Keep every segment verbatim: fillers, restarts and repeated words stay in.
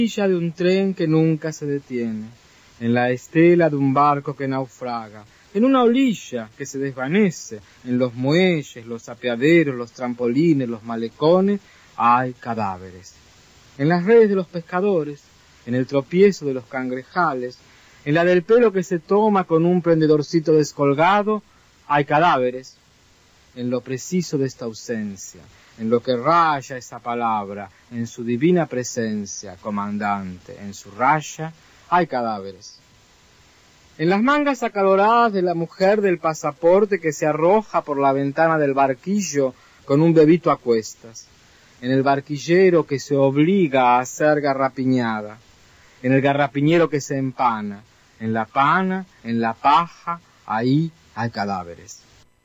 orilla de un tren que nunca se detiene, en la estela de un barco que naufraga, en una orilla que se desvanece, en los muelles, los apeaderos, los trampolines, los malecones, hay cadáveres. En las redes de los pescadores, en el tropiezo de los cangrejales, en la del pelo que se toma con un prendedorcito descolgado, hay cadáveres. En lo preciso de esta ausencia, en lo que raya esa palabra, en su divina presencia, comandante, en su raya, hay cadáveres. En las mangas acaloradas de la mujer del pasaporte que se arroja por la ventana del barquillo con un bebito a cuestas, en el barquillero que se obliga a ser garrapiñada, en el garrapiñero que se empana, en la pana, en la paja, ahí hay cadáveres.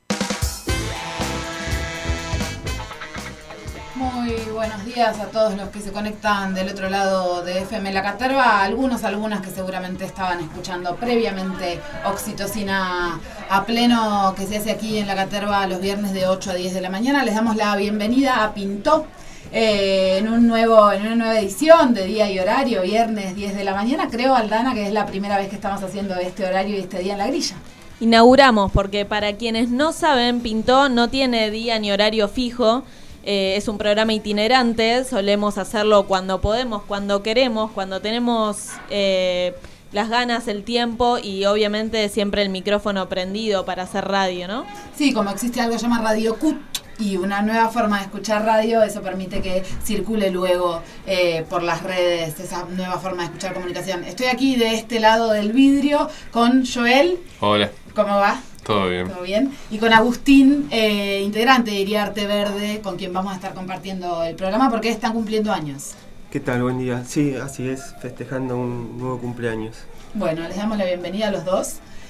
Muy buenos días a todos los que se conectan del otro lado de F M La Caterva, algunos, algunas que seguramente estaban escuchando previamente Oxitocina a pleno, que se hace aquí en La Caterva los viernes de ocho a diez de la mañana. Les damos la bienvenida a Pintó eh, en un nuevo en una nueva edición de día y horario, viernes diez de la mañana. Creo, Aldana, que es la primera vez que estamos haciendo este horario y este día en La Grilla. Inauguramos, porque para quienes no saben, Pintó no tiene día ni horario fijo. Eh, es un programa itinerante, solemos hacerlo cuando podemos, cuando queremos, cuando tenemos eh, las ganas, el tiempo y obviamente siempre el micrófono prendido para hacer radio, ¿no? Sí, como existe algo que se llama Radio Cut y una nueva forma de escuchar radio, eso permite que circule luego eh, por las redes, esa nueva forma de escuchar comunicación. Estoy aquí de este lado del vidrio con Joel. Hola. ¿Cómo va? Todo bien. Todo bien. Y con Agustín, eh, integrante de Iriarte Verde, con quien vamos a estar compartiendo el programa porque están cumpliendo años. ¿Qué tal? Buen día. Sí, así es, festejando un nuevo cumpleaños. Bueno, les damos la bienvenida a los dos.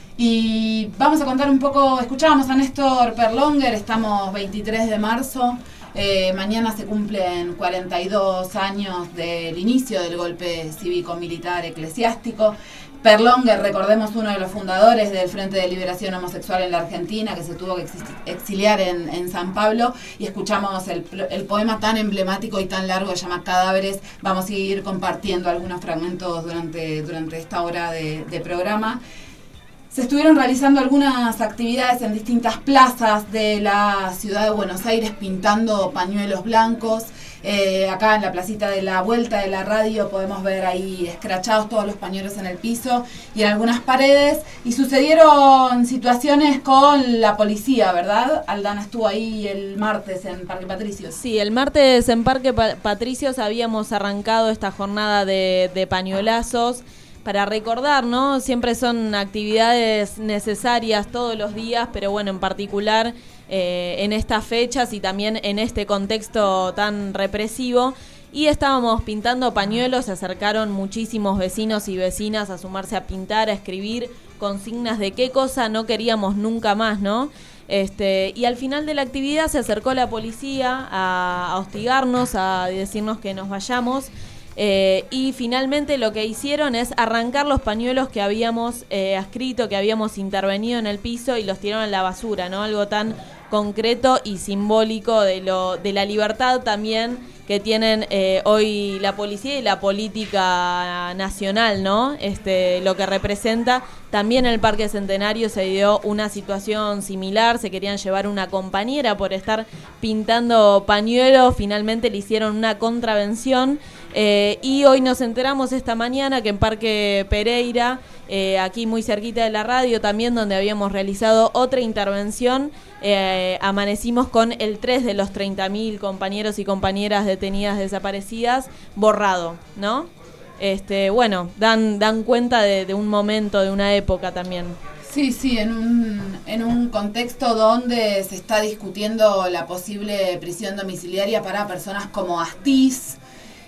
Y vamos a contar un poco, escuchábamos a Néstor Perlonger, estamos veintitrés de marzo, eh, mañana se cumplen cuarenta y dos años del inicio del golpe cívico-militar eclesiástico. Perlonger, recordemos, uno de los fundadores del Frente de Liberación Homosexual en la Argentina, que se tuvo que exiliar en, en San Pablo, y escuchamos el, el poema tan emblemático y tan largo que se llama Cadáveres. Vamos a ir compartiendo algunos fragmentos durante, durante esta hora de, de programa. Se estuvieron realizando algunas actividades en distintas plazas de la ciudad de Buenos Aires, pintando pañuelos blancos. Eh, acá en la placita de la vuelta de la radio podemos ver ahí escrachados todos los pañuelos en el piso y en algunas paredes. Y sucedieron situaciones con la policía, ¿verdad? Aldana estuvo ahí el martes en Parque Patricios. Sí, el martes en Parque Pa- Patricios habíamos arrancado esta jornada de, de pañuelazos para recordar, ¿no? Siempre son actividades necesarias todos los días, pero bueno, en particular eh, en estas fechas y también en este contexto tan represivo. Y estábamos pintando pañuelos, se acercaron muchísimos vecinos y vecinas a sumarse a pintar, a escribir consignas de qué cosa no queríamos nunca más, ¿no? Este, y al final de la actividad se acercó la policía a, a hostigarnos, a decirnos que nos vayamos. Eh, y finalmente lo que hicieron es arrancar los pañuelos que habíamos eh, escrito, que habíamos intervenido en el piso y los tiraron a la basura, ¿no? Algo tan concreto y simbólico de lo de la libertad también que tienen eh, hoy la policía y la política nacional, ¿no? Este, lo que representa. También en el Parque Centenario se dio una situación similar, se querían llevar una compañera por estar pintando pañuelos, finalmente le hicieron una contravención. Eh, y hoy nos enteramos esta mañana que en Parque Pereira, eh, aquí muy cerquita de la radio también, donde habíamos realizado otra intervención, eh, amanecimos con el tres de los treinta mil compañeros y compañeras detenidas desaparecidas borrado, ¿no? Este, bueno, dan, dan cuenta de, de un momento, de una época también. Sí, sí, en un, en un contexto donde se está discutiendo la posible prisión domiciliaria para personas como Astiz,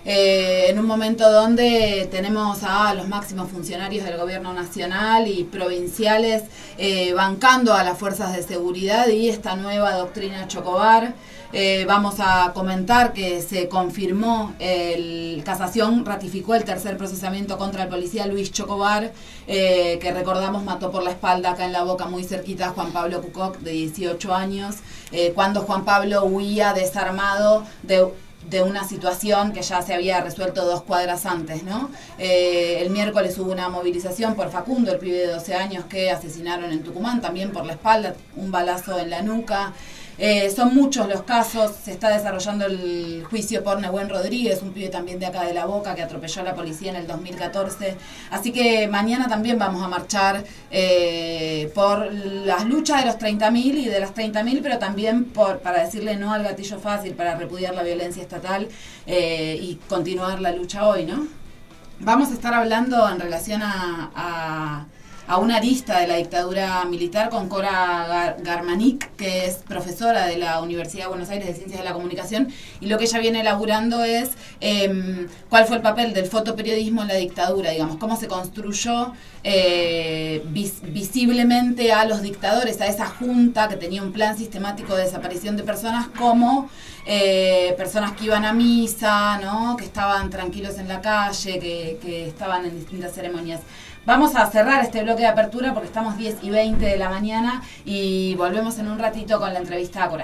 Eh, en un momento donde tenemos a los máximos funcionarios del gobierno nacional y provinciales eh, bancando a las fuerzas de seguridad y esta nueva doctrina Chocobar. Eh, vamos a comentar que se confirmó, el Casación ratificó el tercer procesamiento contra el policía Luis Chocobar, eh, que recordamos mató por la espalda acá en La Boca, muy cerquita, a Juan Pablo Cucoc, de dieciocho años, eh, cuando Juan Pablo huía desarmado de de una situación que ya se había resuelto dos cuadras antes, ¿no? Eh, el miércoles hubo una movilización por Facundo, el pibe de doce años que asesinaron en Tucumán, también por la espalda, un balazo en la nuca. Eh, son muchos los casos, se está desarrollando el juicio por Nehuen Rodríguez, un pibe también de acá de La Boca que atropelló a la policía en el dos mil catorce. Así que mañana también vamos a marchar eh, por las luchas de los treinta mil y de las treinta mil, pero también por para decirle no al gatillo fácil, para repudiar la violencia estatal eh, y continuar la lucha hoy, ¿no? Vamos a estar hablando en relación a... a a una arista de la dictadura militar con Cora Gar- Garmanic, que es profesora de la Universidad de Buenos Aires de Ciencias de la Comunicación, y lo que ella viene elaborando es eh, cuál fue el papel del fotoperiodismo en la dictadura, digamos, cómo se construyó eh, vis- visiblemente a los dictadores, a esa junta que tenía un plan sistemático de desaparición de personas, como eh, personas que iban a misa, ¿no? Que estaban tranquilos en la calle, que, que estaban en distintas ceremonias. Vamos a cerrar este bloque de apertura porque estamos diez y veinte de la mañana y volvemos en un ratito con la entrevista a Cora.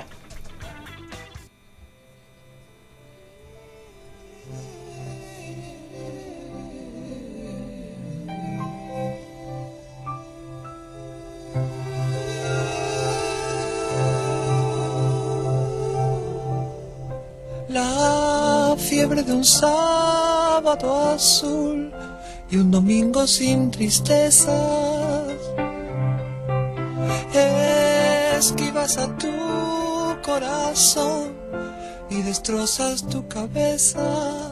La fiebre de un sábado azul y un domingo sin tristezas, esquivas a tu corazón y destrozas tu cabeza,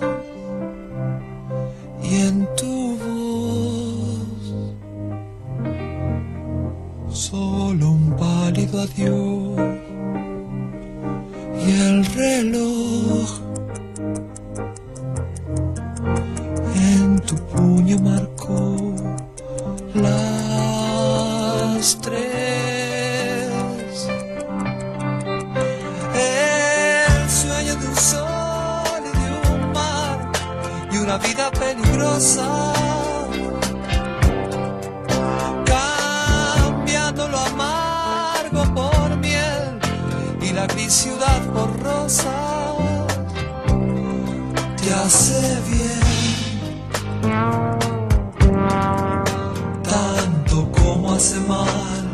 y en tu voz solo un pálido adiós, y el reloj en tu puño marcó las tres. El sueño de un sol y de un mar y una vida peligrosa, cambiando lo amargo por miel y la gris ciudad por rosa. Te hace bien tanto como hace mal,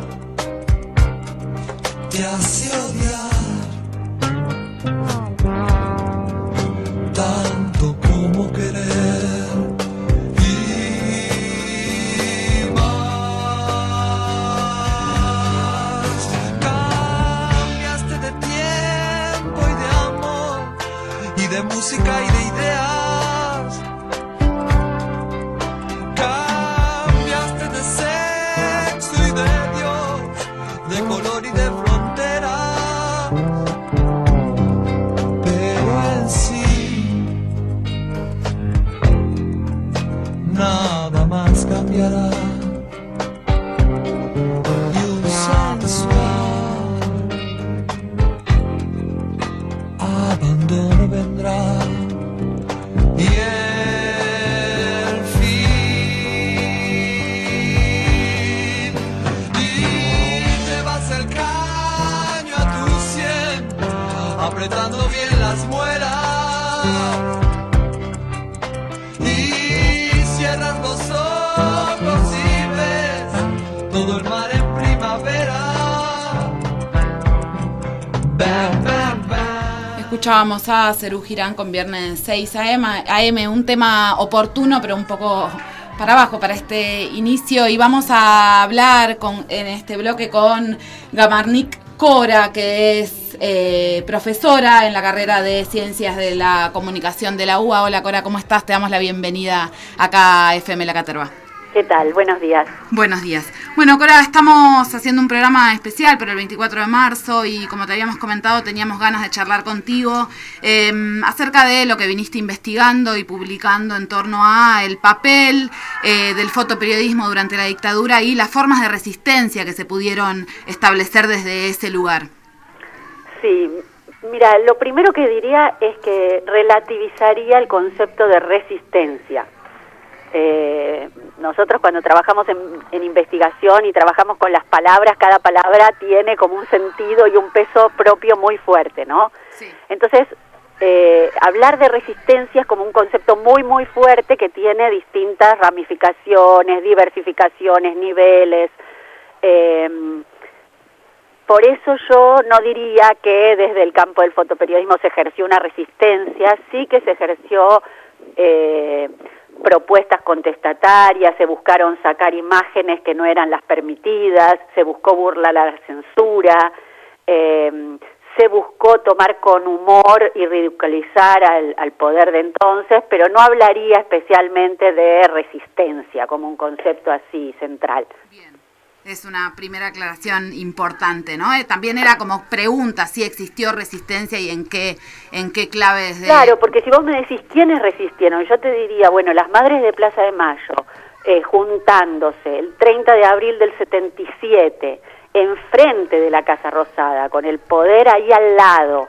te hace odiar tanto como querer, y más. Cambiaste de tiempo y de amor y de música y de ideas. De color y de frontera, pero en sí nada más cambiará, y un sensual abandono vendrá, y el fin, y te vas el caño a tu sien, apretando bien las muelas, y cierras los ojos y ves todo el mar en primavera. Bam, bam, bam. Escuchábamos a Serú Girán con Viernes seis a eme, un tema oportuno pero un poco para abajo para este inicio, y vamos a hablar con, en este bloque con Garmanic Cora, que es eh, profesora en la carrera de Ciencias de la Comunicación de la U A. Hola Cora, ¿cómo estás? Te damos la bienvenida acá a F M La Caterva. ¿Qué tal? Buenos días. Buenos días. Bueno, Cora, estamos haciendo un programa especial por el veinticuatro de marzo y como te habíamos comentado, teníamos ganas de charlar contigo eh, acerca de lo que viniste investigando y publicando en torno a el papel eh, del fotoperiodismo durante la dictadura y las formas de resistencia que se pudieron establecer desde ese lugar. Sí, mira, lo primero que diría es que relativizaría el concepto de resistencia. Eh, nosotros cuando trabajamos en, en investigación y trabajamos con las palabras, cada palabra tiene como un sentido y un peso propio muy fuerte, ¿no? Sí. Entonces, eh, hablar de resistencia es como un concepto muy, muy fuerte que tiene distintas ramificaciones, diversificaciones, niveles. Eh, por eso yo no diría que desde el campo del fotoperiodismo se ejerció una resistencia, sí que se ejerció eh, propuestas contestatarias, se buscaron sacar imágenes que no eran las permitidas, se buscó burlar la censura, eh, se buscó tomar con humor y ridiculizar al, al poder de entonces, pero no hablaría especialmente de resistencia como un concepto así central. Bien, es una primera aclaración importante, ¿no? Eh, también era como pregunta si existió resistencia y en qué, en qué claves de... Claro, porque si vos me decís quiénes resistieron, yo te diría, bueno, las Madres de Plaza de Mayo, eh, juntándose el treinta de abril del setenta y siete, enfrente de la Casa Rosada, con el poder ahí al lado,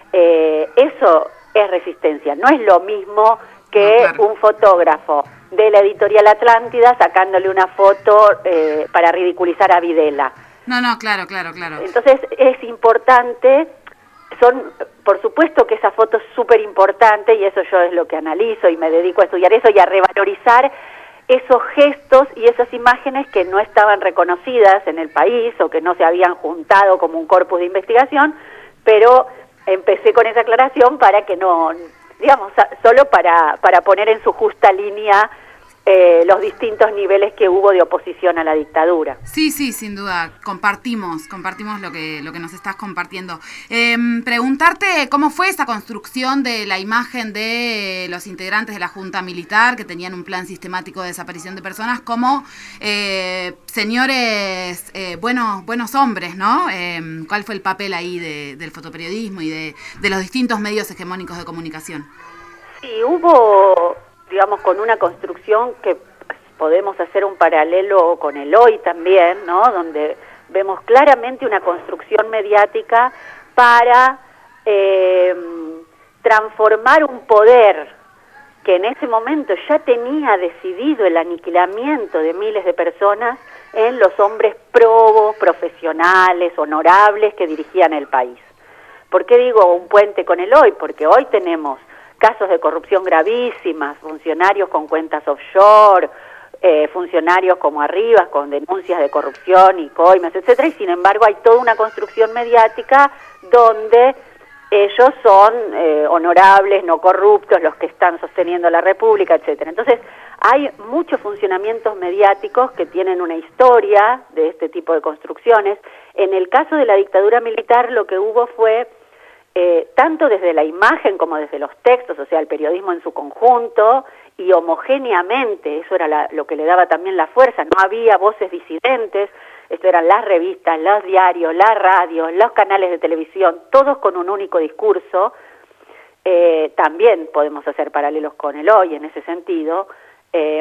eh, eso es resistencia. No es lo mismo que no, claro. un fotógrafo de la editorial Atlántida sacándole una foto eh, para ridiculizar a Videla. No, no, claro, claro, claro. Entonces es importante, son, por supuesto que esa foto es súper importante y eso yo es lo que analizo y me dedico a estudiar eso y a revalorizar esos gestos y esas imágenes que no estaban reconocidas en el país o que no se habían juntado como un corpus de investigación, pero empecé con esa aclaración para que no, digamos, solo para, para poner en su justa línea eh, los distintos niveles que hubo de oposición a la dictadura. Sí, sí, sin duda, compartimos, compartimos lo que, lo que nos estás compartiendo. Eh, preguntarte cómo fue esa construcción de la imagen de los integrantes de la Junta Militar, que tenían un plan sistemático de desaparición de personas, como eh, señores, eh, buenos, buenos hombres, ¿no? Eh, ¿Cuál fue el papel ahí de, del fotoperiodismo y de, de los distintos medios hegemónicos de comunicación? Sí, hubo, digamos, con una construcción que podemos hacer un paralelo con el hoy también, ¿no? Donde vemos claramente una construcción mediática para eh, transformar un poder que en ese momento ya tenía decidido el aniquilamiento de miles de personas en los hombres probos, profesionales, honorables que dirigían el país. ¿Por qué digo un puente con el hoy? Porque hoy tenemos casos de corrupción gravísimas, funcionarios con cuentas offshore, eh, funcionarios como Arribas con denuncias de corrupción y coimas, etcétera, y sin embargo hay toda una construcción mediática donde ellos son eh, honorables, no corruptos, los que están sosteniendo la República, etcétera. Entonces hay muchos funcionamientos mediáticos que tienen una historia de este tipo de construcciones. En el caso de la dictadura militar lo que hubo fue Eh, tanto desde la imagen como desde los textos, o sea, el periodismo en su conjunto, y homogéneamente, eso era la, lo que le daba también la fuerza, no había voces disidentes, esto eran las revistas, los diarios, la radio, los canales de televisión, todos con un único discurso. Eh, también podemos hacer paralelos con el hoy en ese sentido, eh,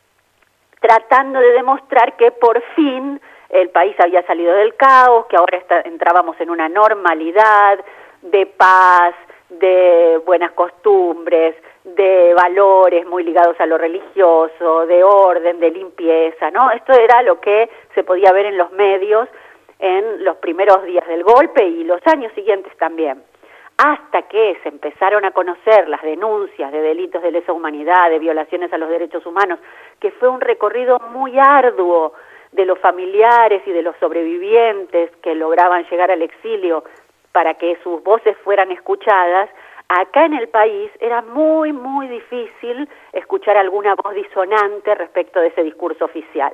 tratando de demostrar que por fin el país había salido del caos, que ahora está, entrábamos en una normalidad de paz, de buenas costumbres, de valores muy ligados a lo religioso, de orden, de limpieza, ¿no? Esto era lo que se podía ver en los medios en los primeros días del golpe y los años siguientes también. Hasta que se empezaron a conocer las denuncias de delitos de lesa humanidad, de violaciones a los derechos humanos, que fue un recorrido muy arduo de los familiares y de los sobrevivientes que lograban llegar al exilio para que sus voces fueran escuchadas. Acá en el país era muy, muy difícil escuchar alguna voz disonante respecto de ese discurso oficial.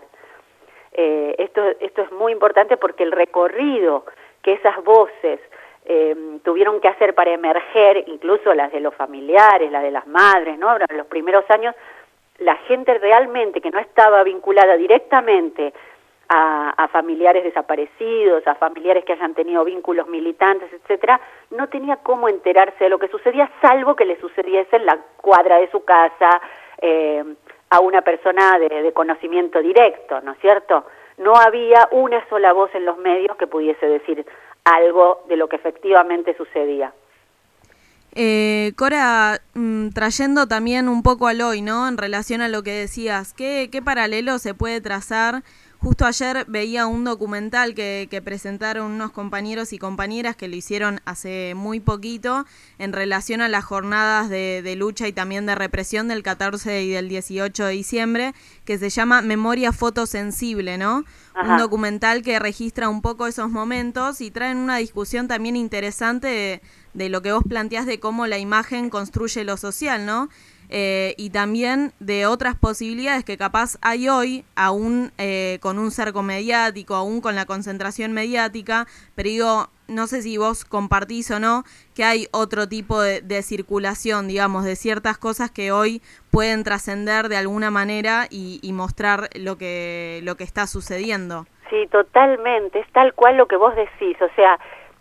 Eh, esto, esto es muy importante porque el recorrido que esas voces eh, tuvieron que hacer para emerger, incluso las de los familiares, las de las madres, ¿no? En los primeros años, la gente realmente que no estaba vinculada directamente A, a familiares desaparecidos, a familiares que hayan tenido vínculos militantes, etcétera, no tenía cómo enterarse de lo que sucedía, salvo que le sucediese en la cuadra de su casa eh, a una persona de, de conocimiento directo, ¿no es cierto? No había una sola voz en los medios que pudiese decir algo de lo que efectivamente sucedía. Eh, Cora, mmm, trayendo también un poco al hoy, ¿no? En relación a lo que decías, ¿qué, qué paralelo se puede trazar justo ayer veía un documental que, que presentaron unos compañeros y compañeras que lo hicieron hace muy poquito en relación a las jornadas de, de lucha y también de represión del catorce y del dieciocho de diciembre, que se llama Memoria Fotosensible, ¿no? Ajá. Un documental que registra un poco esos momentos y traen una discusión también interesante de, de lo que vos planteás de cómo la imagen construye lo social, ¿no? Eh, y también de otras posibilidades que capaz hay hoy, aún eh, con un cerco mediático, aún con la concentración mediática, pero digo, no sé si vos compartís o no, que hay otro tipo de, de circulación, digamos, de ciertas cosas que hoy pueden trascender de alguna manera y, y mostrar lo que, lo que está sucediendo. Sí, totalmente, es tal cual lo que vos decís, o sea,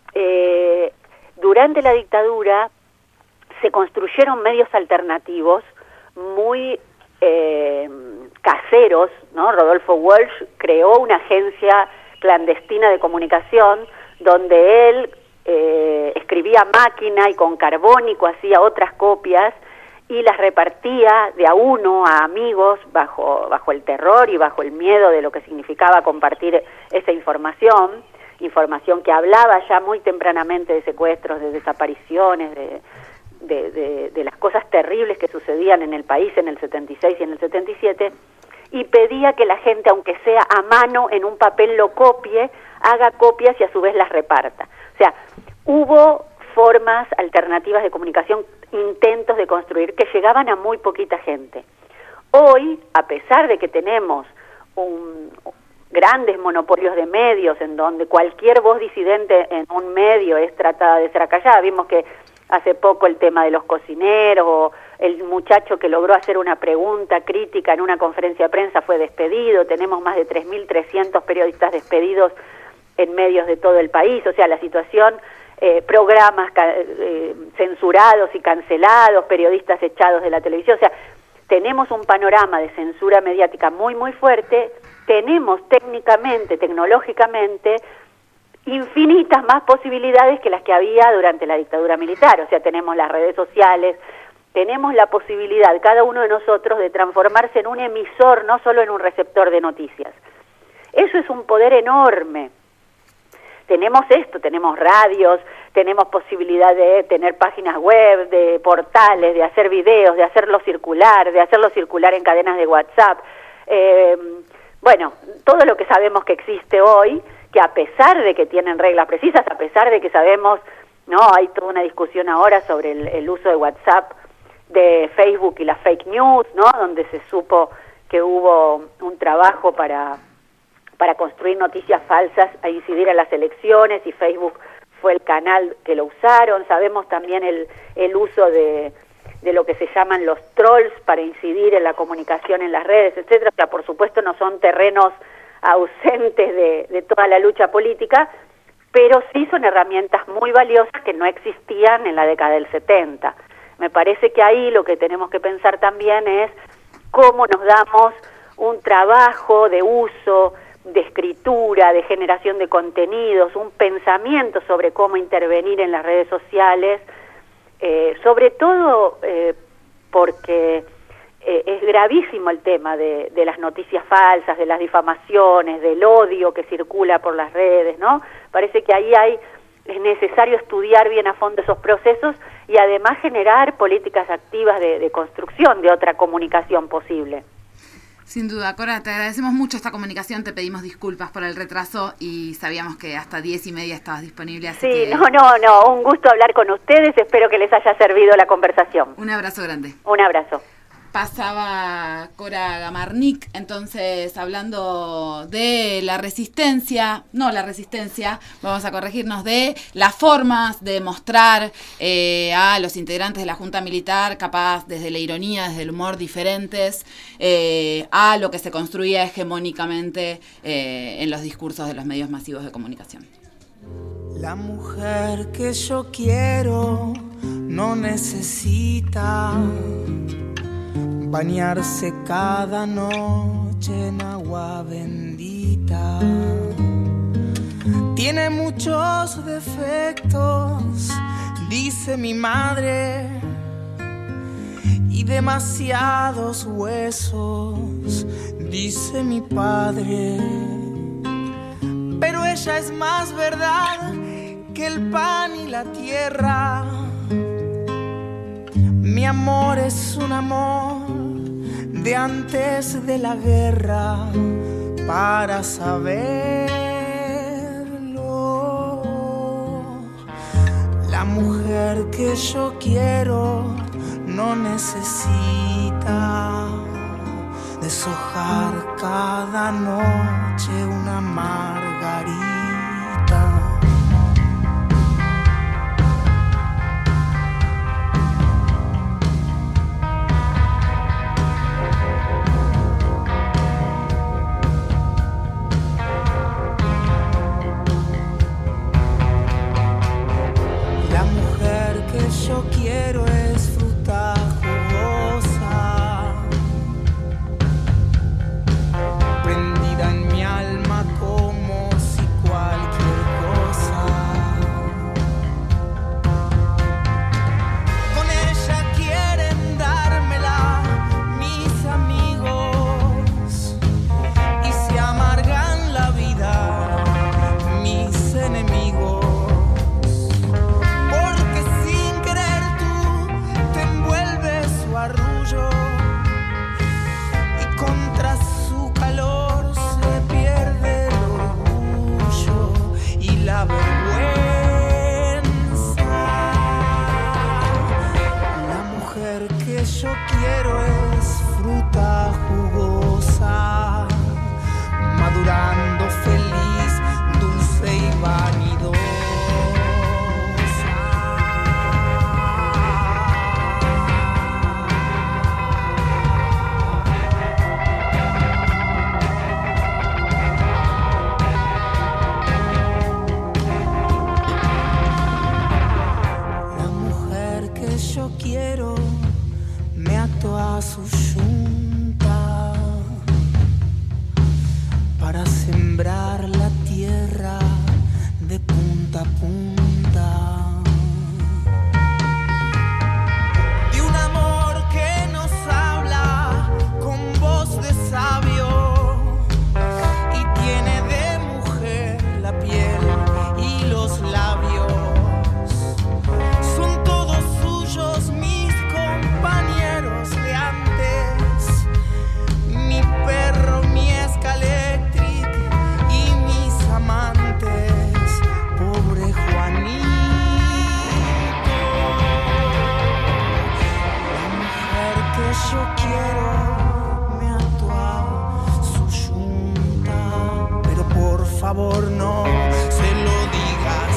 eh, durante la dictadura se construyeron medios alternativos muy eh, caseros, ¿no? Rodolfo Walsh creó una agencia clandestina de comunicación donde él eh, escribía a máquina y con carbónico hacía otras copias y las repartía de a uno a amigos bajo, bajo el terror y bajo el miedo de lo que significaba compartir esa información, información que hablaba ya muy tempranamente de secuestros, de desapariciones, de De, de, de las cosas terribles que sucedían en el país en el setenta y seis y en el setenta y siete, y pedía que la gente, aunque sea a mano, en un papel lo copie, haga copias y a su vez las reparta. O sea, hubo formas alternativas de comunicación, intentos de construir, que llegaban a muy poquita gente. Hoy, a pesar de que tenemos un, grandes monopolios de medios, en donde cualquier voz disidente en un medio es tratada de ser acallada, vimos que hace poco el tema de los cocineros, o el muchacho que logró hacer una pregunta crítica en una conferencia de prensa fue despedido, tenemos más de tres mil trescientos periodistas despedidos en medios de todo el país, o sea, la situación, eh, programas eh, censurados y cancelados, periodistas echados de la televisión, o sea, tenemos un panorama de censura mediática muy, muy fuerte, tenemos técnicamente, tecnológicamente, infinitas más posibilidades que las que había durante la dictadura militar, o sea, tenemos las redes sociales, tenemos la posibilidad, cada uno de nosotros, de transformarse en un emisor, no solo en un receptor de noticias. Eso es un poder enorme. Tenemos esto, tenemos radios, tenemos posibilidad de tener páginas web, de portales, de hacer videos, de hacerlo circular, de hacerlo circular en cadenas de WhatsApp. Eh, bueno, todo lo que sabemos que existe hoy, que a pesar de que tienen reglas precisas, a pesar de que sabemos, no, hay toda una discusión ahora sobre el, el uso de WhatsApp, de Facebook y las fake news, ¿no? Donde se supo que hubo un trabajo para, para construir noticias falsas a incidir en las elecciones y Facebook fue el canal que lo usaron. Sabemos también el, el uso de, de lo que se llaman los trolls para incidir en la comunicación en las redes, etcétera. O sea, por supuesto no son terrenos ausentes de, de toda la lucha política, pero sí son herramientas muy valiosas que no existían en la década del setenta. Me parece que ahí lo que tenemos que pensar también es cómo nos damos un trabajo de uso, de escritura, de generación de contenidos, un pensamiento sobre cómo intervenir en las redes sociales, eh, sobre todo eh, porque eh, es gravísimo el tema de, de las noticias falsas, de las difamaciones, del odio que circula por las redes, ¿no? Parece que ahí hay, es necesario estudiar bien a fondo esos procesos y además generar políticas activas de, de construcción de otra comunicación posible. Sin duda, Cora, te agradecemos mucho esta comunicación, te pedimos disculpas por el retraso y sabíamos que hasta diez y media estabas disponible. Así sí, que... no, no, no, un gusto hablar con ustedes, espero que les haya servido la conversación. Un abrazo grande. Un abrazo. Pasaba Cora Gamarnik, entonces hablando de la resistencia, no la resistencia, vamos a corregirnos, de las formas de mostrar eh, a los integrantes de la Junta Militar, capaz desde la ironía, desde el humor, diferentes eh, a lo que se construía hegemónicamente eh, en los discursos de los medios masivos de comunicación. La mujer que yo quiero no necesita bañarse cada noche en agua bendita. Tiene muchos defectos, dice mi madre, y y demasiados huesos, dice mi padre. Pero ella es más verdad que el pan y la tierra. Mi amor es un amor de antes de la guerra, para saberlo. La mujer que yo quiero no necesita deshojar cada noche una margarita. La mujer que yo quiero es fruta jugosa, prendida en mi alma como si cualquier cosa. Con ella quieren dármela mis amigos y se amargan la vida mis enemigos. Y contra su calor se pierde el orgullo y la vergüenza. La mujer que yo quiero es fruta jugosa, madurando feliz, dulce y vanidosa. Yo quiero, me ato a su yunta para sembrar la tierra de punta a punta. De un amor que nos habla con voz de sabio y tiene de mujer la piel y los labios. Mis compañeros de antes, mi perro, mi Escaléctric y mis amantes, pobre Juanito. La mujer que yo quiero me ato a su yunta, pero por favor no se lo digas.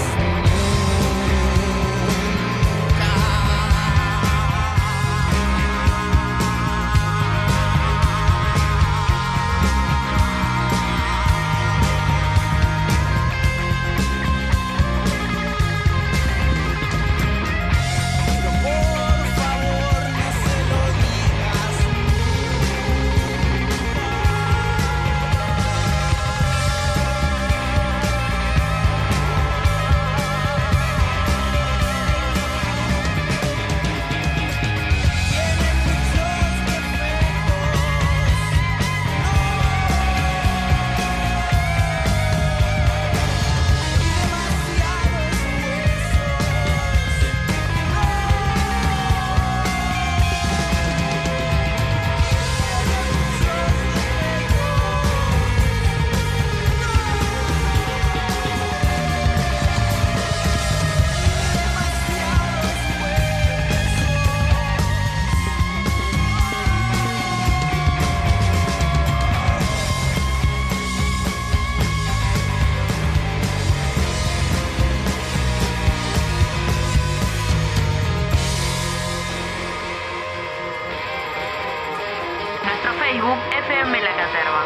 F M La Caterva.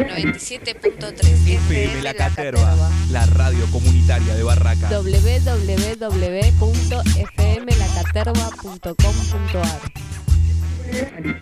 noventa y siete punto tres F M La Caterva, la radio comunitaria de Barracas. doble u doble u doble u punto f m la caterva punto com punto a r.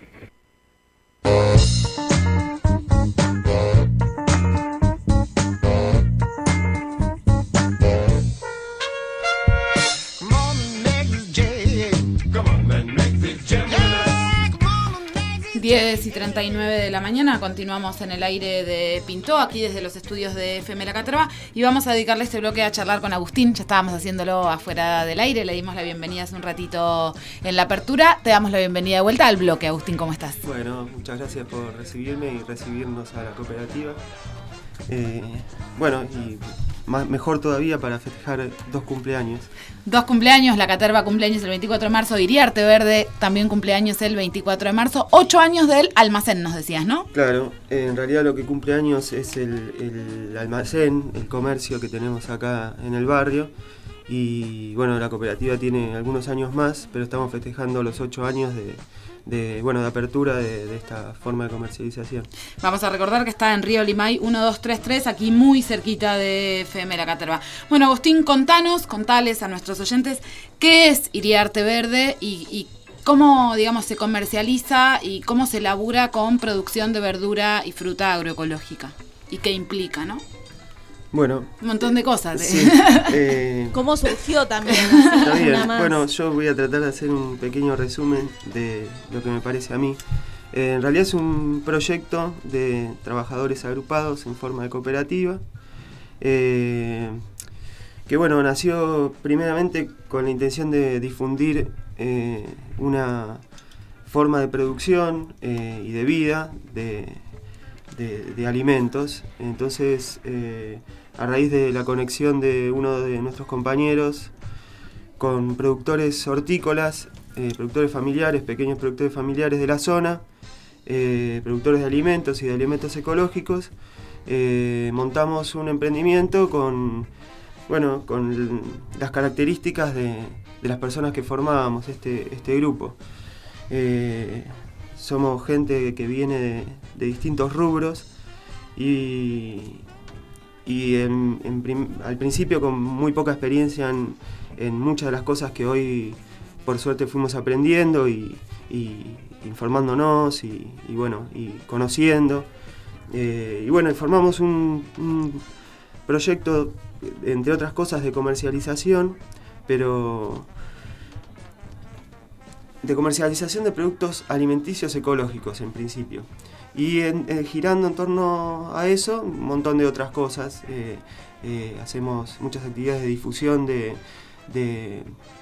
diez y treinta y nueve de la mañana, continuamos en el aire de Pintó, aquí desde los estudios de F M La Caterva, y vamos a dedicarle este bloque a charlar con Agustín. Ya estábamos haciéndolo afuera del aire, le dimos la bienvenida hace un ratito en la apertura. Te damos la bienvenida de vuelta al bloque. Agustín, ¿cómo estás? Bueno, muchas gracias por recibirme y recibirnos a la cooperativa. Eh, bueno, y más, mejor todavía para festejar dos cumpleaños. Dos cumpleaños, la Caterva cumpleaños el veinticuatro de marzo, Iriarte Verde también cumpleaños el veinticuatro de marzo, ocho años del almacén, nos decías, ¿no? Claro, eh, en realidad lo que cumple años es el, el almacén, el comercio que tenemos acá en el barrio, y bueno, la cooperativa tiene algunos años más, pero estamos festejando los ocho años de... de bueno de apertura de, de esta forma de comercialización. Vamos a recordar que está en Río Limay uno dos tres tres, aquí muy cerquita de F M La Caterva. Bueno, Agustín, contanos, contales a nuestros oyentes qué es Iriarte Verde y, y cómo, digamos, se comercializa y cómo se labura con producción de verdura y fruta agroecológica y qué implica, ¿no? Bueno, un montón de cosas. ¿eh? Sí, eh, ¿Cómo surgió también? Está bien. Bueno, yo voy a tratar de hacer un pequeño resumen de lo que me parece a mí. Eh, en realidad es un proyecto de trabajadores agrupados en forma de cooperativa, eh, que bueno, nació primeramente con la intención de difundir eh, una forma de producción eh, y de vida de, de, de alimentos. Entonces, eh, a raíz de la conexión de uno de nuestros compañeros con productores hortícolas, eh, productores familiares, pequeños productores familiares de la zona, eh, productores de alimentos y de alimentos ecológicos, eh, montamos un emprendimiento con, bueno, con las características de, de las personas que formábamos este, este grupo. Eh, somos gente que viene de, de distintos rubros y... y en, en prim, al principio con muy poca experiencia en, en muchas de las cosas que hoy por suerte fuimos aprendiendo y, y informándonos y, y bueno, y conociendo. Eh, y bueno, formamos un, un proyecto, entre otras cosas, de comercialización, pero de comercialización de productos alimenticios ecológicos en principio. Y en, eh, girando en torno a eso, un montón de otras cosas. Eh, eh, hacemos muchas actividades de difusión de, de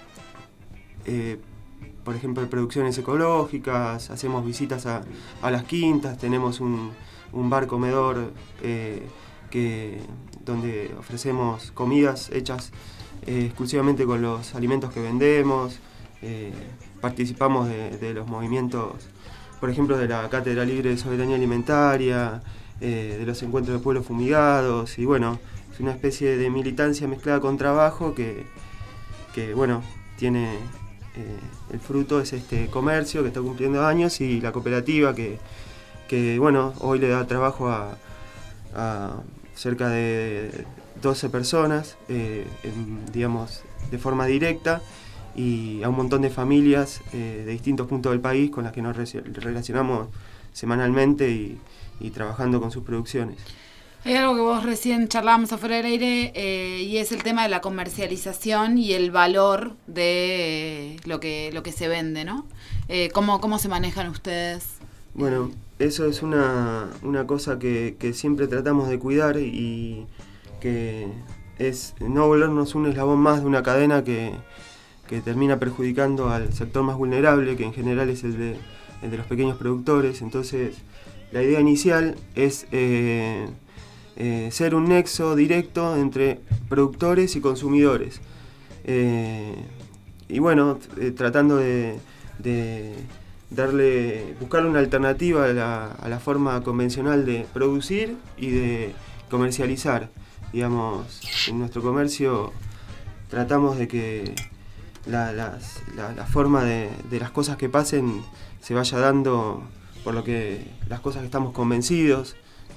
eh, por ejemplo, de producciones ecológicas, hacemos visitas a, a las quintas, tenemos un, un bar comedor eh, que, donde ofrecemos comidas hechas eh, exclusivamente con los alimentos que vendemos, eh, participamos de, de los movimientos, por ejemplo, de la Cátedra Libre de Soberanía Alimentaria, eh, de los encuentros de pueblos fumigados, y bueno, es una especie de militancia mezclada con trabajo que, que bueno, tiene eh, el fruto, es este comercio que está cumpliendo años y la cooperativa que, que bueno, hoy le da trabajo a, a cerca de doce personas, eh, en, digamos, de forma directa, y a un montón de familias eh, de distintos puntos del país con las que nos relacionamos semanalmente y, y trabajando con sus producciones. Hay algo que vos recién charlábamos afuera del aire eh, y es el tema de la comercialización y el valor de lo que lo que se vende, ¿no? Eh, ¿cómo, ¿Cómo se manejan ustedes? Bueno, eso es una, una cosa que, que siempre tratamos de cuidar y que es no volvernos un eslabón más de una cadena que que termina perjudicando al sector más vulnerable, que en general es el de, el de los pequeños productores. Entonces, la idea inicial es eh, eh, ser un nexo directo entre productores y consumidores. Eh, y bueno, eh, tratando de, de darle, buscar una alternativa a la, a la forma convencional de producir y de comercializar. Digamos, en nuestro comercio tratamos de que La, las, la, la forma de, de las cosas que pasen se vaya dando por lo que las cosas que estamos convencidos,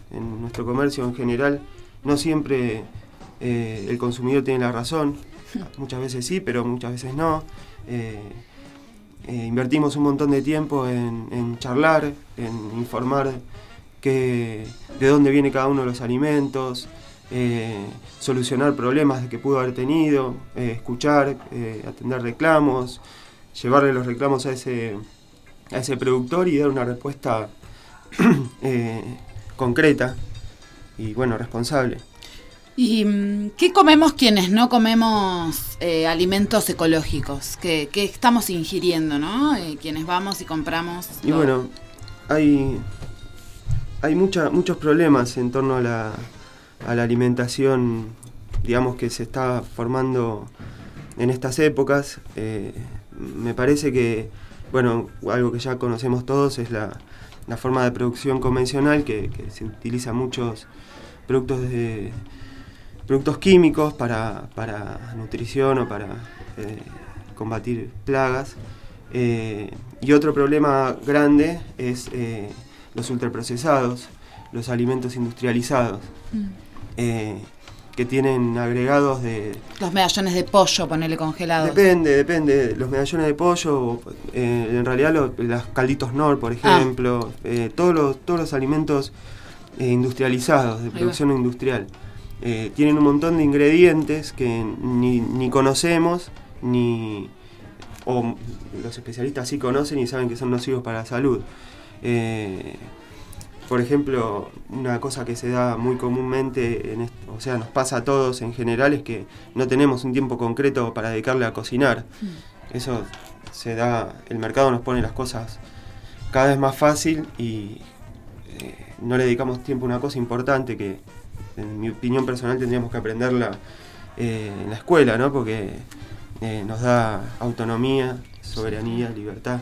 en nuestro comercio en general, no siempre eh, el consumidor tiene la razón, muchas veces sí, pero muchas veces no. Eh, eh, invertimos un montón de tiempo en, en charlar, en informar que, de dónde viene cada uno de los alimentos, eh, solucionar problemas que pudo haber tenido, eh, escuchar, eh, atender reclamos, llevarle los reclamos a ese, a ese productor y dar una respuesta eh, concreta y bueno, responsable. ¿Y qué comemos quienes no comemos eh, alimentos ecológicos? ¿Qué, qué estamos ingiriendo, no? Eh, quienes vamos y compramos. Y lo... bueno, hay, hay mucha, muchos problemas en torno a la, a la alimentación, digamos, que se está formando en estas épocas. Eh, me parece que, bueno, algo que ya conocemos todos es la, la forma de producción convencional, que, que se utiliza muchos productos de... productos químicos para, para nutrición o para eh, combatir plagas. Eh, y otro problema grande es eh, los ultraprocesados, los alimentos industrializados, mm. eh, que tienen agregados de... Los medallones de pollo, ponele congelados. Depende, depende. Los medallones de pollo, eh, en realidad los, los calditos Knorr, por ejemplo, ah. eh, todos, los, todos los alimentos eh, industrializados, de producción industrial. Eh, tienen un montón de ingredientes que ni, ni conocemos, ni o los especialistas sí conocen y saben que son nocivos para la salud. Eh, por ejemplo, una cosa que se da muy comúnmente, en esto, o sea, nos pasa a todos en general, es que no tenemos un tiempo concreto para dedicarle a cocinar. Mm. Eso se da, el mercado nos pone las cosas cada vez más fácil y eh, no le dedicamos tiempo a una cosa importante que, en mi opinión personal, tendríamos que aprenderla eh, en la escuela, ¿no? Porque eh, nos da autonomía, soberanía, libertad.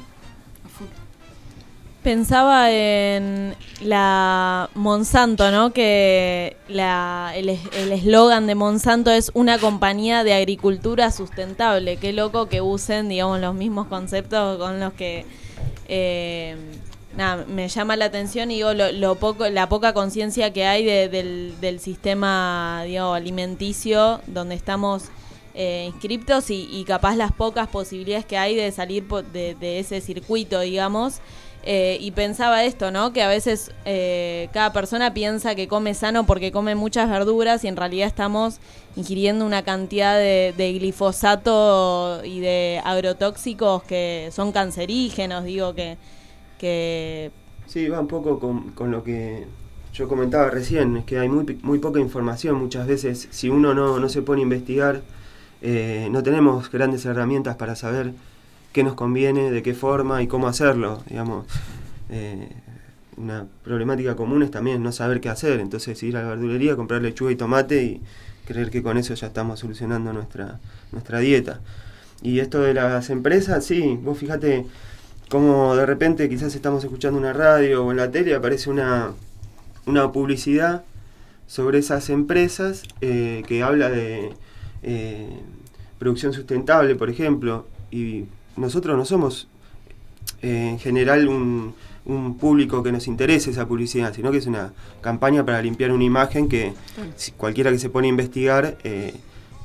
Pensaba en la Monsanto, ¿no? Que la, el eslogan de Monsanto es una compañía de agricultura sustentable. Qué loco que usen, digamos, los mismos conceptos con los que... Eh, Nada, me llama la atención y digo lo, lo poco, la poca conciencia que hay de, del, del sistema, digo, alimenticio donde estamos eh, inscriptos y, y capaz las pocas posibilidades que hay de salir de, de ese circuito, digamos. Eh, y pensaba esto, ¿no? Que a veces eh, cada persona piensa que come sano porque come muchas verduras y en realidad estamos ingiriendo una cantidad de, de glifosato y de agrotóxicos que son cancerígenos, digo que... que Sí, va un poco con, con lo que yo comentaba recién, es que hay muy, muy poca información muchas veces. Si uno no, no se pone a investigar, eh, no tenemos grandes herramientas para saber qué nos conviene, de qué forma y cómo hacerlo, digamos. Eh, una problemática común es también no saber qué hacer, entonces ir a la verdulería, comprar lechuga y tomate y creer que con eso ya estamos solucionando nuestra, nuestra dieta. Y esto de las empresas, sí, vos fíjate... como de repente quizás estamos escuchando una radio o en la tele, aparece una, una publicidad sobre esas empresas eh, que habla de eh, producción sustentable, por ejemplo, y nosotros no somos eh, en general un, un público que nos interese esa publicidad, sino que es una campaña para limpiar una imagen que si cualquiera que se pone a investigar... Eh,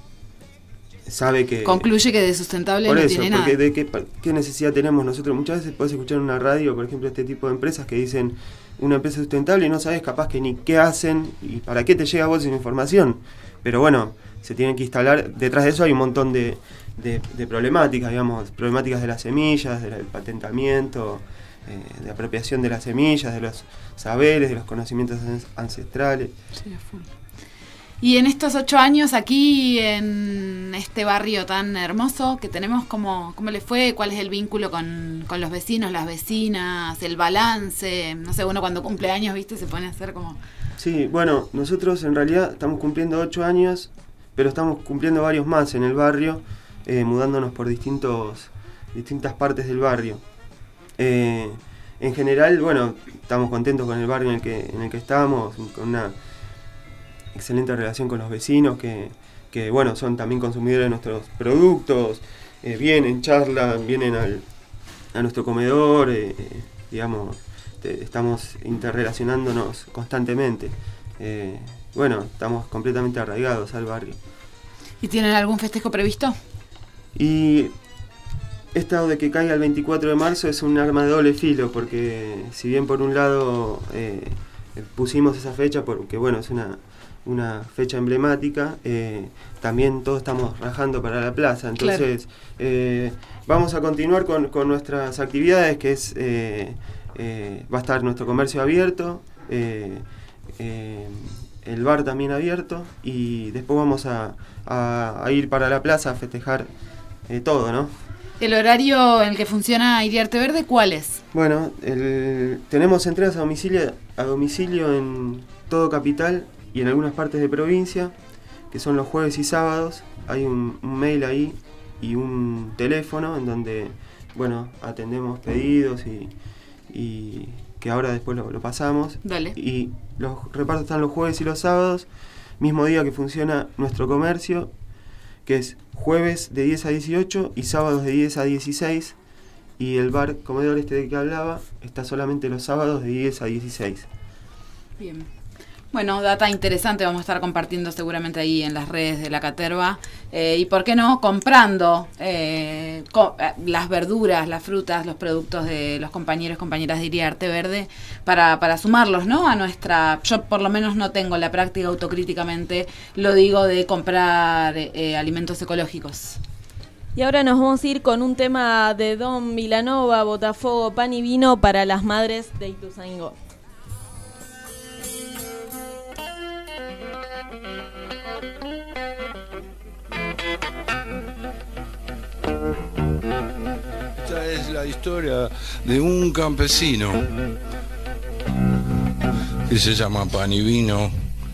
sabe que... concluye que de sustentable por no eso, tiene nada. Porque de qué, qué necesidad tenemos nosotros. Muchas veces podés escuchar en una radio, por ejemplo, este tipo de empresas que dicen una empresa sustentable y no sabes capaz que ni qué hacen y para qué te llega a vos esa información. Pero bueno, se tienen que instalar, detrás de eso hay un montón de, de, de problemáticas, digamos, problemáticas de las semillas, del patentamiento, eh, de apropiación de las semillas, de los saberes, de los conocimientos ancestrales. Sí, a full. Y en estos ocho años aquí, en este barrio tan hermoso que tenemos, ¿cómo, cómo le fue? ¿Cuál es el vínculo con, con los vecinos, las vecinas, el balance? No sé, uno cuando cumple años, ¿viste? Se pone a hacer como... Sí, bueno, nosotros en realidad estamos cumpliendo ocho años, pero estamos cumpliendo varios más en el barrio, eh, mudándonos por distintos, distintas partes del barrio. Eh, en general, bueno, estamos contentos con el barrio en el que, en el que estamos, con una... excelente relación con los vecinos que, que bueno, son también consumidores de nuestros productos, eh, vienen, charlan, vienen al, a nuestro comedor, eh, digamos, te, estamos interrelacionándonos constantemente. Eh, bueno, estamos completamente arraigados al barrio. ¿Y tienen algún festejo previsto? Y esto de que caiga el veinticuatro de marzo es un arma de doble filo, porque si bien por un lado eh, pusimos esa fecha porque bueno, es una, una fecha emblemática, eh, también todos estamos rajando para la plaza, entonces claro. eh, vamos a continuar con, con nuestras actividades, que es eh, eh, va a estar nuestro comercio abierto, eh, eh, el bar también abierto, y después vamos a, a, a ir para la plaza a festejar eh, todo, ¿no? ¿El horario en el que funciona Iriarte Verde cuál es? Bueno, el, tenemos entregas a domicilio, a domicilio en todo Capital y en algunas partes de provincia, que son los jueves y sábados. Hay un, un mail ahí y un teléfono en donde, bueno, atendemos pedidos y, y que ahora después lo, lo pasamos. Dale. Y los repartos están los jueves y los sábados, mismo día que funciona nuestro comercio, que es jueves de diez a dieciocho y sábados de diez a dieciséis, y el bar comedor este de que hablaba está solamente los sábados de diez a dieciséis. Bien. Bueno, data interesante, vamos a estar compartiendo seguramente ahí en las redes de la Caterva, eh, y por qué no, comprando eh, co las verduras, las frutas, los productos de los compañeros, compañeras de Iriarte Verde, para, para sumarlos, ¿no? A nuestra, yo por lo menos no tengo la práctica autocríticamente, lo digo, de comprar eh, alimentos ecológicos. Y ahora nos vamos a ir con un tema de Don Milanova, Botafogo, Pan y Vino para las madres de Ituzaingó. Esta es la historia de un campesino que se llama Pan y Vino.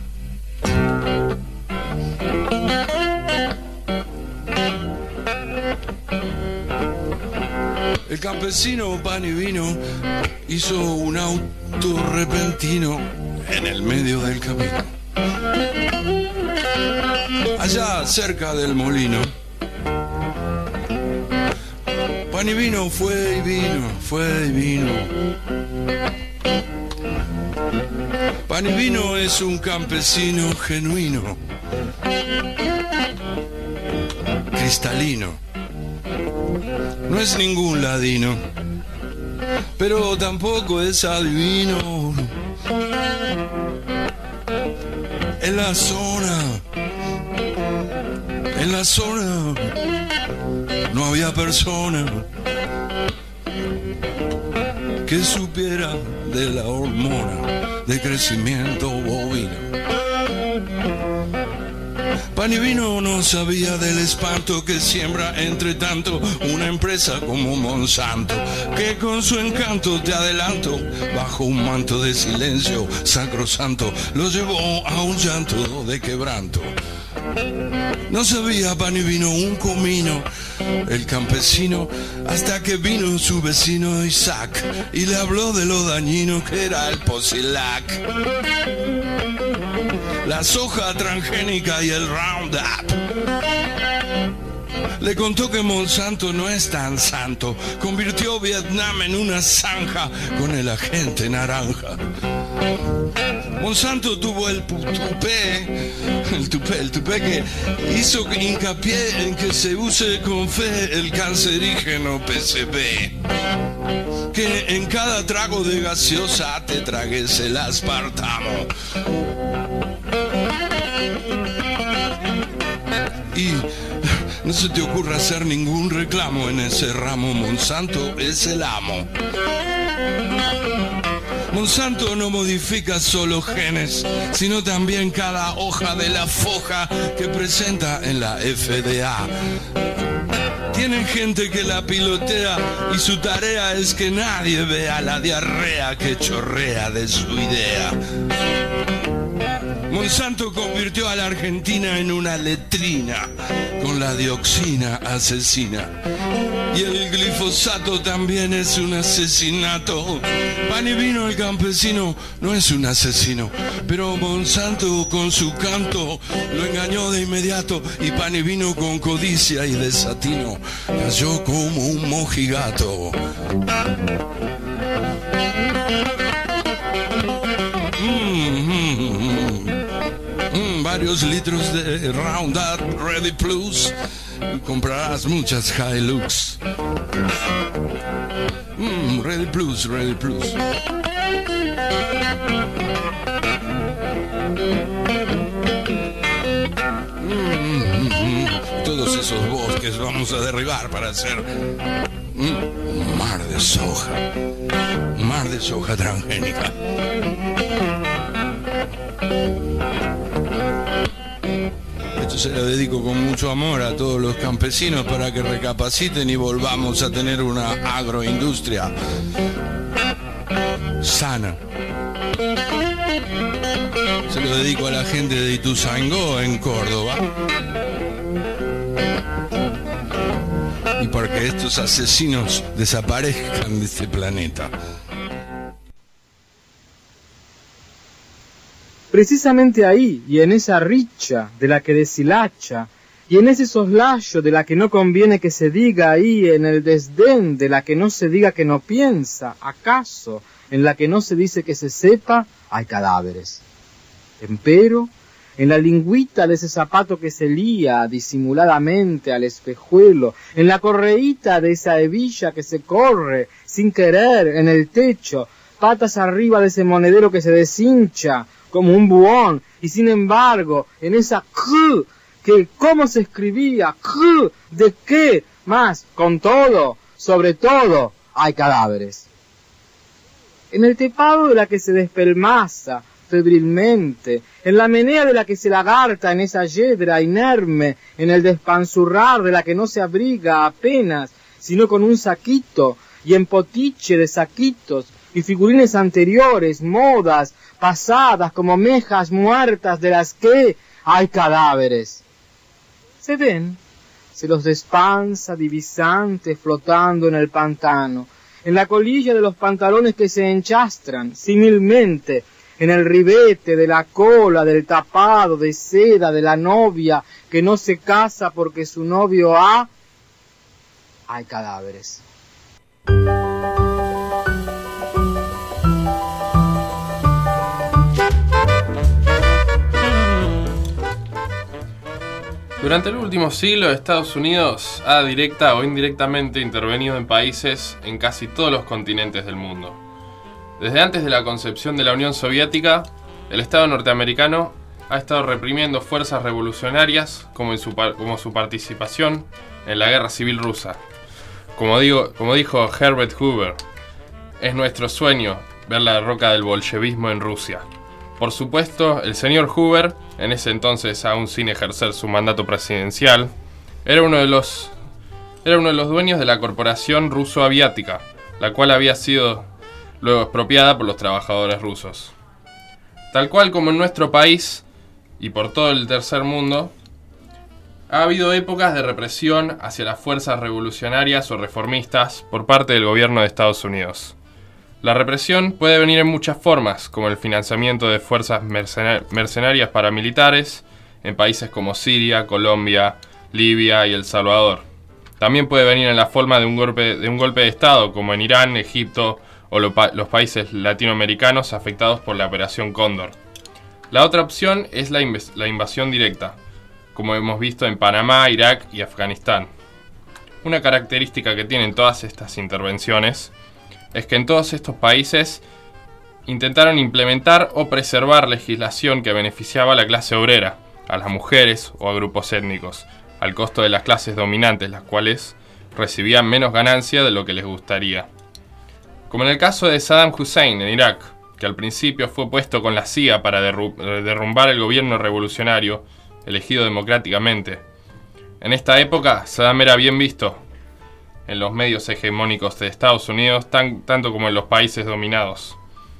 El campesino Pan y Vino hizo un auto repentino en el medio del camino, allá cerca del molino. Pan y Vino fue y vino, fue y vino. Pan y Vino es un campesino genuino, cristalino. No es ningún ladino, pero tampoco es adivino. En la zona, en la zona, no había persona que supiera de la hormona de crecimiento bovino. Pan y Vino no sabía del espanto que siembra entre tanto una empresa como Monsanto, que con su encanto, te adelanto, bajo un manto de silencio sacrosanto, lo llevó a un llanto de quebranto. No sabía Pan y Vino un comino, el campesino, hasta que vino su vecino Isaac y le habló de lo dañino que era el Posilac, la soja transgénica y el Roundup. Le contó que Monsanto no es tan santo, convirtió Vietnam en una zanja con el agente naranja. Monsanto tuvo el tupé, el tupé, el tupé que hizo hincapié en que se use con fe el cancerígeno P C B, que en cada trago de gaseosa te tragues el aspartamo. Y no se te ocurra hacer ningún reclamo en ese ramo, Monsanto es el amo. Monsanto no modifica solo genes, sino también cada hoja de la foja que presenta en la F D A. Tienen gente que la pilotea y su tarea es que nadie vea la diarrea que chorrea de su idea. Monsanto convirtió a la Argentina en una letrina con la dioxina asesina. Y el glifosato también es un asesinato. Pan y Vino, el campesino, no es un asesino, pero Monsanto con su canto lo engañó de inmediato, y Pan y Vino con codicia y desatino cayó como un mojigato. varios litros de Roundup Ready Plus y comprarás muchas Hilux. Mm, Ready Plus, Ready Plus. Todos esos bosques vamos a derribar para hacer un mar de soja, un mar de soja transgénica. Esto se lo dedico con mucho amor a todos los campesinos para que recapaciten y volvamos a tener una agroindustria sana. Se lo dedico a la gente de Ituzaingó en Córdoba. Y para que estos asesinos desaparezcan de este planeta. Precisamente ahí, y en esa richa de la que deshilacha, y en ese soslayo de la que no conviene que se diga ahí, en el desdén de la que no se diga que no piensa, acaso, en la que no se dice que se sepa, hay cadáveres. Empero, en la lingüita de ese zapato que se lía disimuladamente al espejuelo, en la correíta de esa hebilla que se corre sin querer en el techo, patas arriba de ese monedero que se deshincha como un buhón, y sin embargo, en esa K, que cómo se escribía, K, de qué, más, con todo, sobre todo, hay cadáveres. En el tepado de la que se despelmaza febrilmente, en la menea de la que se lagarta en esa yedra inerme, en el despanzurrar de la que no se abriga apenas, sino con un saquito, y en potiche de saquitos, y figurines anteriores, modas, pasadas, como mejas muertas de las que hay cadáveres. Se ven, se los despansa divisante flotando en el pantano, en la colilla de los pantalones que se enchastran, similmente, en el ribete de la cola, del tapado de seda de la novia que no se casa porque su novio ha... hay cadáveres. Durante el último siglo, Estados Unidos ha directa o indirectamente intervenido en países en casi todos los continentes del mundo. Desde antes de la concepción de la Unión Soviética, el Estado norteamericano ha estado reprimiendo fuerzas revolucionarias como, en su, como su participación en la Guerra Civil Rusa. Como, digo, como dijo Herbert Hoover, es nuestro sueño ver la derrota del bolchevismo en Rusia. Por supuesto, el señor Hoover, en ese entonces aún sin ejercer su mandato presidencial, era uno de los, era uno de los dueños de la corporación ruso-aviática, la cual había sido luego expropiada por los trabajadores rusos. Tal cual como en nuestro país y por todo el tercer mundo, ha habido épocas de represión hacia las fuerzas revolucionarias o reformistas por parte del gobierno de Estados Unidos. La represión puede venir en muchas formas, como el financiamiento de fuerzas mercenar- mercenarias paramilitares en países como Siria, Colombia, Libia y El Salvador. También puede venir en la forma de un golpe de, un golpe de Estado, como en Irán, Egipto o lo pa- los países latinoamericanos afectados por la Operación Cóndor. La otra opción es la, inv- la invasión directa, como hemos visto en Panamá, Irak y Afganistán. Una característica que tienen todas estas intervenciones es que en todos estos países intentaron implementar o preservar legislación que beneficiaba a la clase obrera, a las mujeres o a grupos étnicos, al costo de las clases dominantes, las cuales recibían menos ganancia de lo que les gustaría. Como en el caso de Saddam Hussein en Irak, que al principio fue puesto con la C I A para derru- derrumbar el gobierno revolucionario elegido democráticamente. En esta época, Saddam era bien visto en los medios hegemónicos de Estados Unidos, tan, tanto como en los países dominados.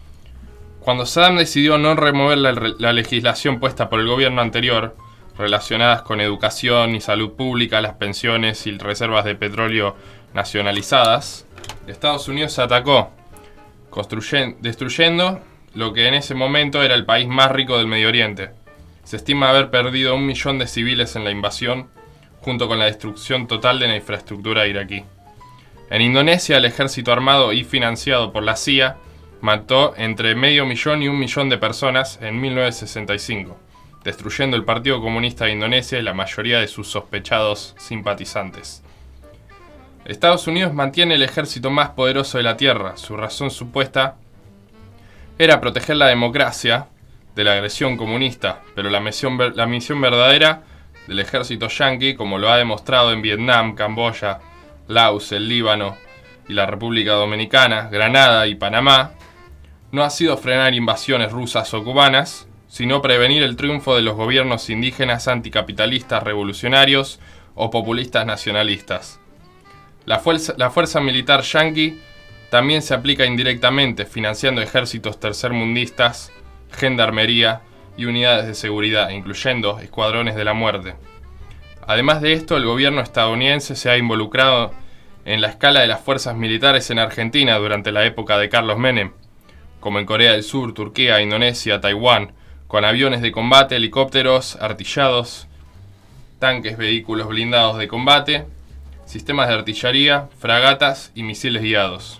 Cuando Saddam decidió no remover la, la legislación puesta por el gobierno anterior, relacionadas con educación y salud pública, las pensiones y reservas de petróleo nacionalizadas, Estados Unidos se atacó, construyen, destruyendo lo que en ese momento era el país más rico del Medio Oriente. Se estima haber perdido un millón de civiles en la invasión, junto con la destrucción total de la infraestructura iraquí. En Indonesia, el ejército armado y financiado por la C I A mató entre medio millón y un millón de personas en mil novecientos sesenta y cinco, destruyendo el Partido Comunista de Indonesia y la mayoría de sus sospechados simpatizantes. Estados Unidos mantiene el ejército más poderoso de la Tierra. Su razón supuesta era proteger la democracia de la agresión comunista, pero la misión, la misión verdadera del ejército yanqui, como lo ha demostrado en Vietnam, Camboya, Laos, el Líbano y la República Dominicana, Granada y Panamá, no ha sido frenar invasiones rusas o cubanas, sino prevenir el triunfo de los gobiernos indígenas anticapitalistas revolucionarios o populistas nacionalistas. La fuerza, la fuerza militar yanqui también se aplica indirectamente, financiando ejércitos tercermundistas, gendarmería y unidades de seguridad, incluyendo escuadrones de la muerte. Además de esto, el gobierno estadounidense se ha involucrado en la escala de las fuerzas militares en Argentina durante la época de Carlos Menem, como en Corea del Sur, Turquía, Indonesia, Taiwán, con aviones de combate, helicópteros artillados, tanques, vehículos blindados de combate, sistemas de artillería, fragatas y misiles guiados.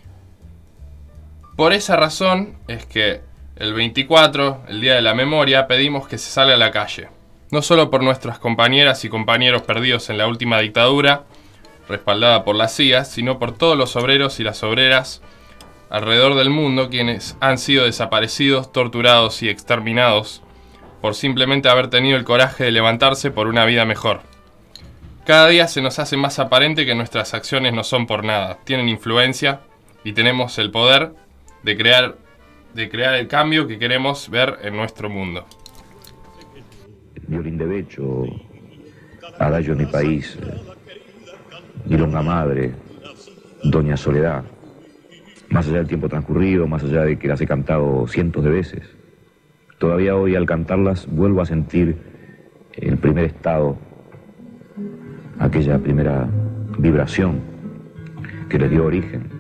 Por esa razón es que el veinticuatro, el Día de la Memoria, pedimos que se salga a la calle. No solo por nuestras compañeras y compañeros perdidos en la última dictadura, respaldada por la C I A, sino por todos los obreros y las obreras alrededor del mundo quienes han sido desaparecidos, torturados y exterminados por simplemente haber tenido el coraje de levantarse por una vida mejor. Cada día se nos hace más aparente que nuestras acciones no son por nada, tienen influencia y tenemos el poder de crear, de crear el cambio que queremos ver en nuestro mundo. Violín de Becho, Adagio en mi país, Milonga Madre, Doña Soledad. Más allá del tiempo transcurrido, más allá de que las he cantado cientos de veces, todavía hoy al cantarlas vuelvo a sentir el primer estado, aquella primera vibración que les dio origen.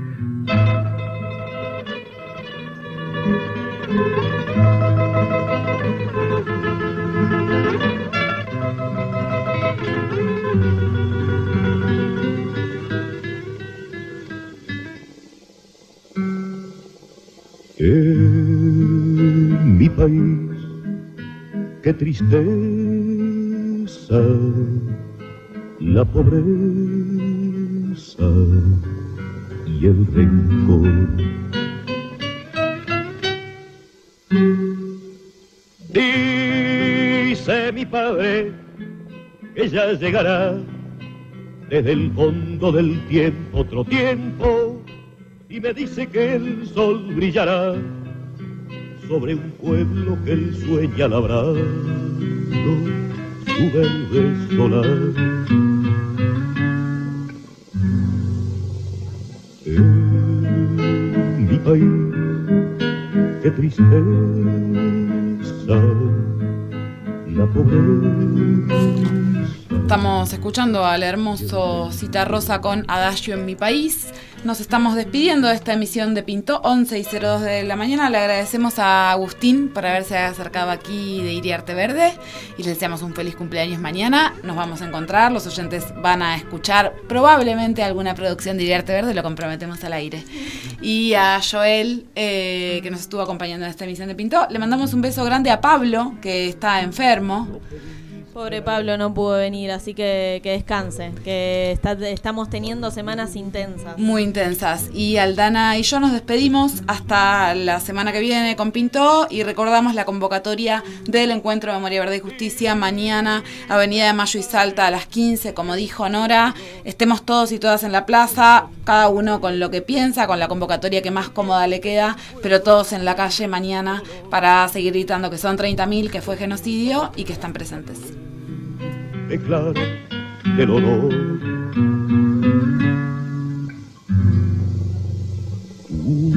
En mi país, qué tristeza, la pobreza y el rencor. Dice mi padre que ya llegará desde el fondo del tiempo otro tiempo, y me dice que el sol brillará sobre un pueblo que él sueña labrando su verde solar. En mi país, qué tristeza, la pobreza. Estamos escuchando al hermoso Citarrosa con Adagio en mi país. Nos estamos despidiendo de esta emisión de Pintó, once y cero dos de la mañana. Le agradecemos a Agustín por haberse acercado aquí de Iriarte Verde y le deseamos un feliz cumpleaños mañana. Nos vamos a encontrar, los oyentes van a escuchar probablemente alguna producción de Iriarte Verde, lo comprometemos al aire. Y a Joel, eh, que nos estuvo acompañando en esta emisión de Pintó, le mandamos un beso grande a Pablo, que está enfermo. Pobre Pablo no pudo venir, así que que descanse, que está, estamos teniendo semanas intensas. Muy intensas. Y Aldana y yo nos despedimos hasta la semana que viene con Pintó y recordamos la convocatoria del Encuentro de Memoria, Verdad y Justicia mañana, Avenida de Mayo y Salta a las quince, como dijo Nora. Estemos todos y todas en la plaza, cada uno con lo que piensa, con la convocatoria que más cómoda le queda, pero todos en la calle mañana para seguir gritando que son treinta mil, que fue genocidio y que están presentes. Declaro el honor. Tú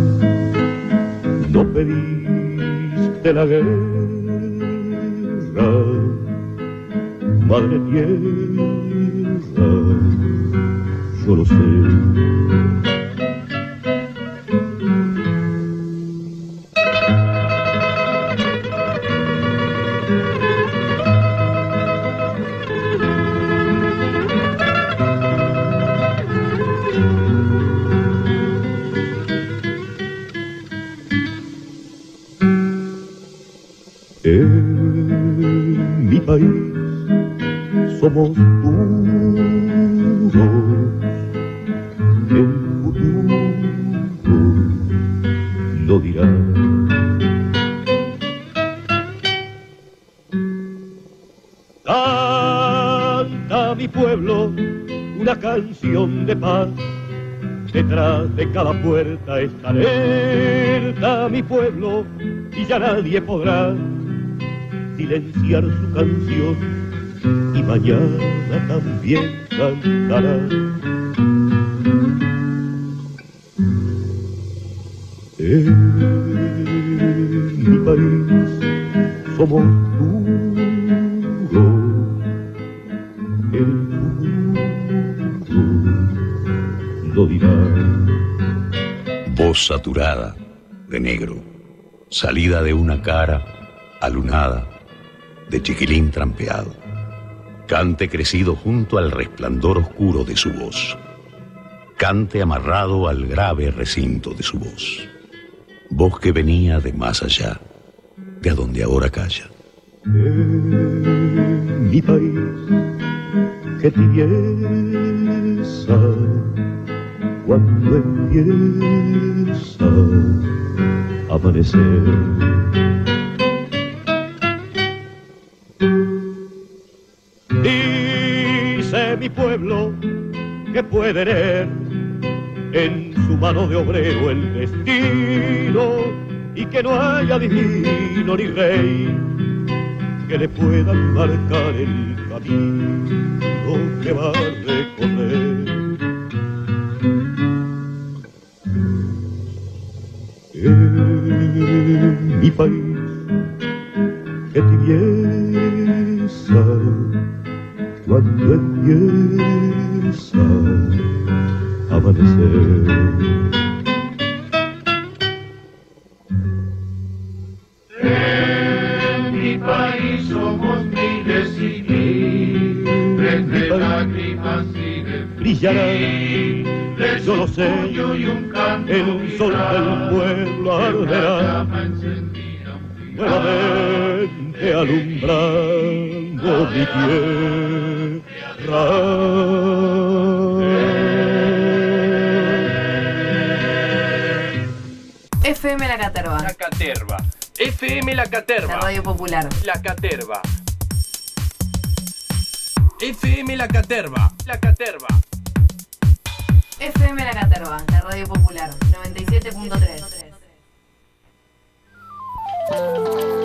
no pediste la guerra, madre tierra, yo lo sé. Eh somos duros, el futuro lo dirá. Canta mi pueblo una canción de paz, detrás de cada puerta está alerta mi pueblo, y ya nadie podrá silenciar su canción, y mañana también cantará. En mi país somos duros, el futuro lo dirá. Voz saturada de negro, salida de una cara alunada de chiquilín trampeado, cante crecido junto al resplandor oscuro de su voz, cante amarrado al grave recinto de su voz, voz que venía de más allá, de a donde ahora calla. En mi país, qué tibieza cuando empieza a amanecer. Dice mi pueblo que puede leer en su mano de obrero el destino, y que no haya divino ni rey que le puedan marcar el camino que va a recorrer. En mi país, qué tibieza cuando empieza a amanecer. En mi país somos miles y miles de lágrimas y de brillará, yo lo sé, y un canto el sol del pueblo arderá, nuevamente alumbrando mi tierra. F M La Caterva. La Caterva. F M La Caterva. La radio popular. La Caterva. F M La Caterva. La Caterva. F M La Caterva, la radio popular. noventa y siete punto tres.